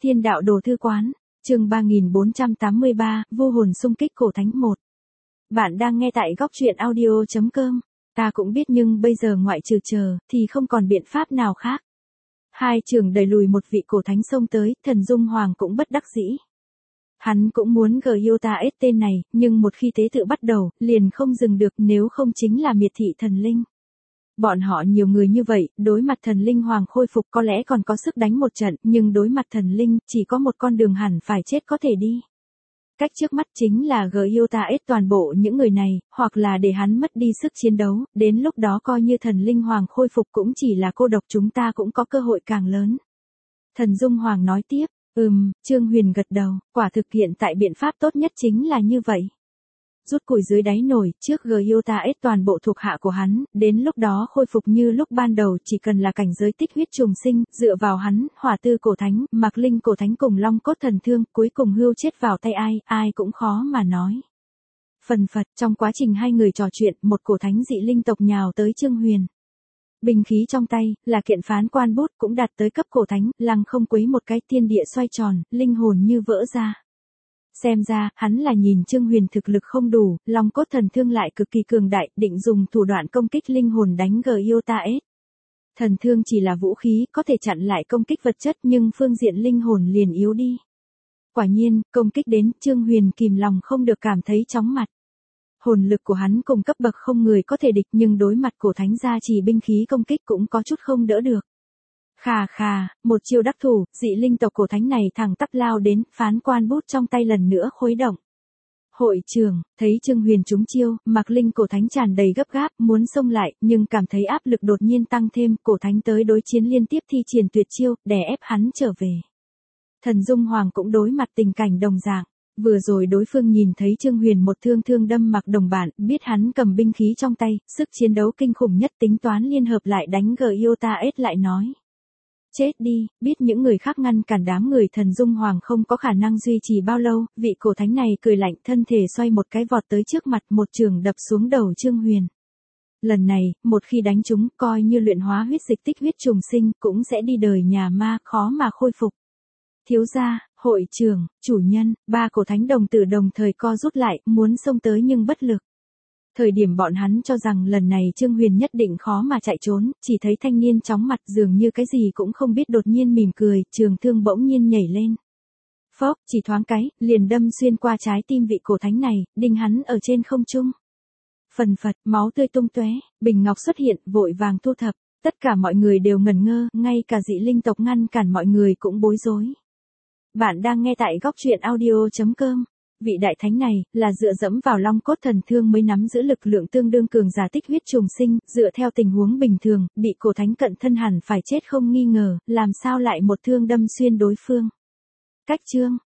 Thiên đạo đồ thư quán, chương 3483, vô hồn xung kích cổ thánh 1. Bạn đang nghe tại góc truyện audio.com. Ta cũng biết nhưng bây giờ ngoại trừ chờ, thì không còn biện pháp nào khác. Hai trường đẩy lùi một vị cổ thánh xông tới, Thần Dung Hoàng cũng bất đắc dĩ. Hắn cũng muốn Gyota S tên này, nhưng một khi tế tự bắt đầu, liền không dừng được, nếu không chính là miệt thị thần linh. Bọn họ nhiều người như vậy, đối mặt thần linh hoàng khôi phục có lẽ còn có sức đánh một trận, nhưng đối mặt thần linh, chỉ có một con đường hẳn phải chết có thể đi. Cách trước mắt chính là Gyota S toàn bộ những người này, hoặc là để hắn mất đi sức chiến đấu, đến lúc đó coi như thần linh hoàng khôi phục cũng chỉ là cô độc, chúng ta cũng có cơ hội càng lớn. Thần Dung Hoàng nói tiếp, Trương Huyền gật đầu, quả thực hiện tại biện pháp tốt nhất chính là như vậy. Rút củi dưới đáy nồi, trước Gyota S toàn bộ thuộc hạ của hắn, đến lúc đó khôi phục như lúc ban đầu, chỉ cần là cảnh giới tích huyết trùng sinh, dựa vào hắn, Hỏa Tư cổ thánh, Mạc Linh cổ thánh cùng Long Cốt thần thương, cuối cùng hưu chết vào tay ai cũng khó mà nói. Phần phật, trong quá trình hai người trò chuyện, một cổ thánh dị linh tộc nhào tới Trương Huyền. Binh khí trong tay, là kiện phán quan bút cũng đạt tới cấp cổ thánh, lăng không quấy một cái, thiên địa xoay tròn, linh hồn như vỡ ra. Xem ra, hắn là nhìn Trương Huyền thực lực không đủ, Long Cốt thần thương lại cực kỳ cường đại, định dùng thủ đoạn công kích linh hồn đánh Gyota S. Thần thương chỉ là vũ khí, có thể chặn lại công kích vật chất, nhưng phương diện linh hồn liền yếu đi. Quả nhiên, công kích đến, Trương Huyền kìm lòng không được cảm thấy chóng mặt. Hồn lực của hắn cùng cấp bậc không người có thể địch, nhưng đối mặt cổ thánh gia trì binh khí công kích cũng có chút không đỡ được. Khà, một chiêu đắc thủ, dị linh tộc cổ thánh này thẳng tắp lao đến, phán quan bút trong tay lần nữa khuấy động. Hội trường, thấy Trương Huyền trúng chiêu, Mạc Linh cổ thánh tràn đầy gấp gáp, muốn xông lại, nhưng cảm thấy áp lực đột nhiên tăng thêm, cổ thánh tới đối chiến liên tiếp thi triển tuyệt chiêu, đè ép hắn trở về. Thần Dung Hoàng cũng đối mặt tình cảnh đồng dạng. Vừa rồi đối phương nhìn thấy Trương Huyền một thương đâm Mạc đồng bạn, biết hắn cầm binh khí trong tay, sức chiến đấu kinh khủng nhất, tính toán liên hợp lại đánh Gyota S, lại nói. Chết đi, biết những người khác ngăn cản đám người Thần Dung Hoàng không có khả năng duy trì bao lâu, vị cổ thánh này cười lạnh, thân thể xoay một cái vọt tới trước mặt, một trường đập xuống đầu Trương Huyền. Lần này, một khi đánh chúng, coi như luyện hóa huyết dịch tích huyết trùng sinh, cũng sẽ đi đời nhà ma, khó mà khôi phục. Thiếu gia, hội trưởng, chủ nhân, ba cổ thánh đồng tử đồng thời co rút lại, muốn xông tới nhưng bất lực. Thời điểm bọn hắn cho rằng lần này Trương Huyền nhất định khó mà chạy trốn, chỉ thấy thanh niên chóng mặt dường như cái gì cũng không biết, đột nhiên mỉm cười, trường thương bỗng nhiên nhảy lên. Phốc, chỉ thoáng cái, liền đâm xuyên qua trái tim vị cổ thánh này, đinh hắn ở trên không trung. Phần phật, máu tươi tung tóe, bình ngọc xuất hiện, vội vàng thu thập, tất cả mọi người đều ngẩn ngơ, ngay cả dị linh tộc ngăn cản mọi người cũng bối rối. Bạn đang nghe tại góc truyện audio.com. Vị đại thánh này, là dựa dẫm vào Long Cốt thần thương mới nắm giữ lực lượng tương đương cường giả tích huyết trùng sinh, dựa theo tình huống bình thường, bị cổ thánh cận thân hẳn phải chết không nghi ngờ, làm sao lại một thương đâm xuyên đối phương. Cách chương,